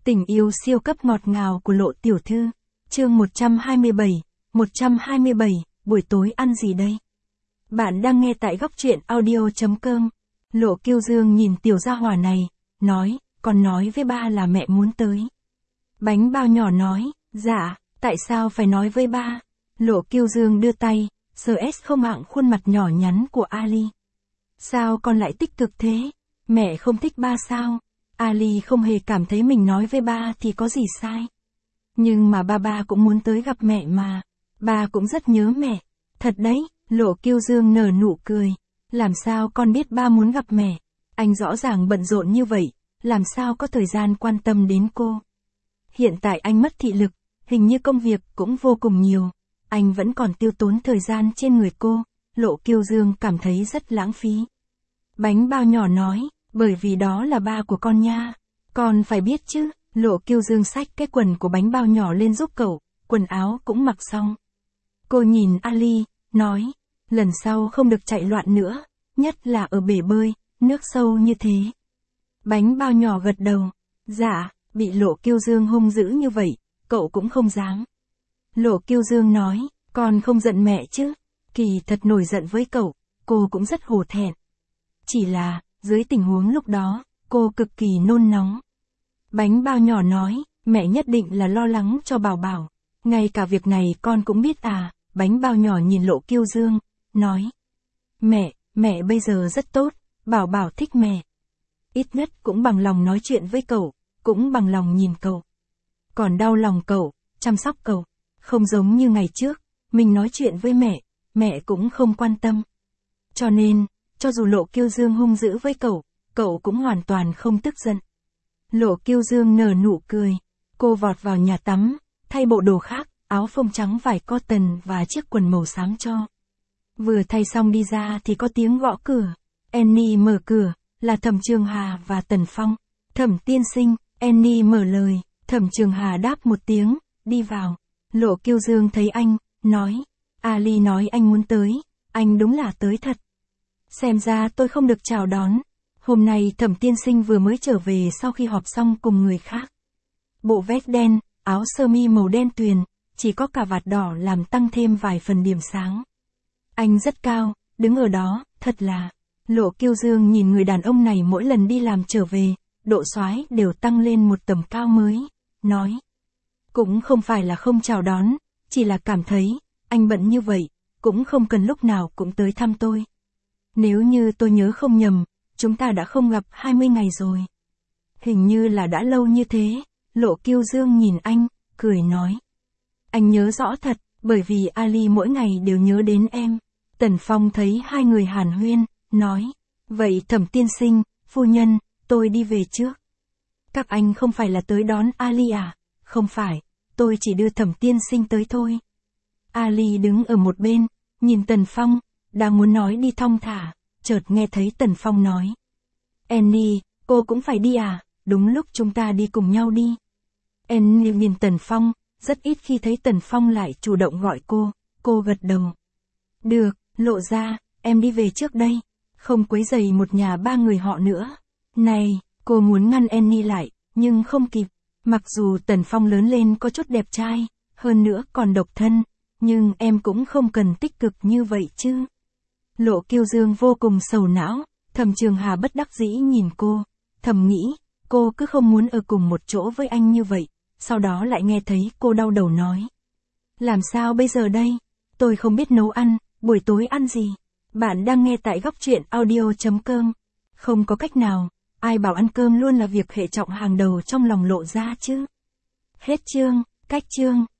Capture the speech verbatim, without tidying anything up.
Tình yêu siêu cấp ngọt ngào của Lộ tiểu thư. Chương một trăm hai mươi bảy, một trăm hai mươi bảy, buổi tối ăn gì đây? Bạn đang nghe tại góc truyện audio chấm com. Lộ Kiêu Dương nhìn tiểu gia hỏa này, nói, con nói với ba là mẹ muốn tới. Bánh bao nhỏ nói, dạ, tại sao phải nói với ba? Lộ Kiêu Dương đưa tay, sờ không hạng khuôn mặt nhỏ nhắn của Ali. Sao con lại tích cực thế? Mẹ không thích ba sao? Ali không hề cảm thấy mình nói với ba thì có gì sai. Nhưng mà ba ba cũng muốn tới gặp mẹ mà. Ba cũng rất nhớ mẹ. Thật đấy, Lộ Kiêu Dương nở nụ cười. Làm sao con biết ba muốn gặp mẹ? Anh rõ ràng bận rộn như vậy, làm sao có thời gian quan tâm đến cô? Hiện tại anh mất thị lực, hình như công việc cũng vô cùng nhiều. Anh vẫn còn tiêu tốn thời gian trên người cô. Lộ Kiêu Dương cảm thấy rất lãng phí. Bánh bao nhỏ nói, bởi vì đó là ba của con nha. Con phải biết chứ. Lộ Kiêu Dương xách cái quần của bánh bao nhỏ lên giúp cậu, quần áo cũng mặc xong. Cô nhìn Ali, nói, lần sau không được chạy loạn nữa, nhất là ở bể bơi, nước sâu như thế. Bánh bao nhỏ gật đầu, dạ, bị Lộ Kiêu Dương hung dữ như vậy, cậu cũng không dám. Lộ Kiêu Dương nói, con không giận mẹ chứ, kỳ thật nổi giận với cậu, cô cũng rất hổ thẹn. Chỉ là, dưới tình huống lúc đó, cô cực kỳ nôn nóng. Bánh bao nhỏ nói, mẹ nhất định là lo lắng cho Bảo Bảo. Ngay cả việc này con cũng biết à, bánh bao nhỏ nhìn Lộ Kiêu Dương, nói. Mẹ, mẹ bây giờ rất tốt, Bảo Bảo thích mẹ. Ít nhất cũng bằng lòng nói chuyện với cậu, cũng bằng lòng nhìn cậu. Còn đau lòng cậu, chăm sóc cậu, không giống như ngày trước, mình nói chuyện với mẹ, mẹ cũng không quan tâm. Cho nên, cho dù Lộ Kiêu Dương hung dữ với cậu, cậu cũng hoàn toàn không tức giận. Lộ Kiêu Dương nở nụ cười. Cô vọt vào nhà tắm, thay bộ đồ khác, áo phông trắng vải cotton và chiếc quần màu xám cho. Vừa thay xong đi ra thì có tiếng gõ cửa. Annie mở cửa, là Thẩm Trường Hà và Tần Phong. Thẩm tiên sinh, Annie mở lời, Thẩm Trường Hà đáp một tiếng, đi vào. Lộ Kiêu Dương thấy anh, nói, Ali nói anh muốn tới, anh đúng là tới thật. Xem ra tôi không được chào đón. Hôm nay Thẩm tiên sinh vừa mới trở về sau khi họp xong cùng người khác. Bộ vest đen, áo sơ mi màu đen tuyền, chỉ có cà vạt đỏ làm tăng thêm vài phần điểm sáng. Anh rất cao, đứng ở đó, thật là. Lộ Kiêu Dương nhìn người đàn ông này mỗi lần đi làm trở về, độ soái đều tăng lên một tầm cao mới, nói. Cũng không phải là không chào đón, chỉ là cảm thấy, anh bận như vậy, cũng không cần lúc nào cũng tới thăm tôi. Nếu như tôi nhớ không nhầm, chúng ta đã không gặp hai mươi ngày rồi. Hình như là đã lâu như thế. Lộ Kiêu Dương nhìn anh, cười nói. Anh nhớ rõ thật, bởi vì Ali mỗi ngày đều nhớ đến em. Tần Phong thấy hai người hàn huyên, nói. Vậy Thẩm tiên sinh, phu nhân, tôi đi về trước. Các anh không phải là tới đón Ali à? Không phải, tôi chỉ đưa Thẩm tiên sinh tới thôi. Ali đứng ở một bên, nhìn Tần Phong, đang muốn nói đi thong thả. Chợt nghe thấy Tần Phong nói. Annie, cô cũng phải đi à? Đúng lúc chúng ta đi cùng nhau đi. Annie nhìn Tần Phong, rất ít khi thấy Tần Phong lại chủ động gọi cô, cô gật đầu. Được, Lộ ra, em đi về trước đây, không quấy rầy một nhà ba người họ nữa. Này, cô muốn ngăn Annie lại, nhưng không kịp. Mặc dù Tần Phong lớn lên có chút đẹp trai, hơn nữa còn độc thân, nhưng em cũng không cần tích cực như vậy chứ. Lộ Kiêu Dương vô cùng sầu não, Thẩm Trường Hà bất đắc dĩ nhìn cô, thầm nghĩ, cô cứ không muốn ở cùng một chỗ với anh như vậy, sau đó lại nghe thấy cô đau đầu nói. Làm sao bây giờ đây? Tôi không biết nấu ăn, buổi tối ăn gì? Bạn đang nghe tại góc truyện audio chấm com. Không có cách nào, ai bảo ăn cơm luôn là việc hệ trọng hàng đầu trong lòng Lộ ra chứ? Hết chương, cách chương.